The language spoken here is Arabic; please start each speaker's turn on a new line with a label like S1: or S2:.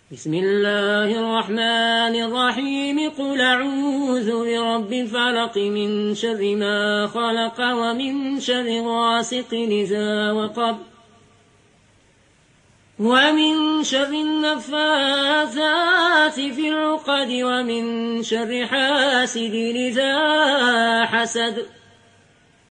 S1: بسم الله الرحمن الرحيم قل أعوذ برب الفلق من شر ما خلق ومن شر غاسق إذا وقب ومن شر النفاثات في العقد ومن شر حاسد إذا حسد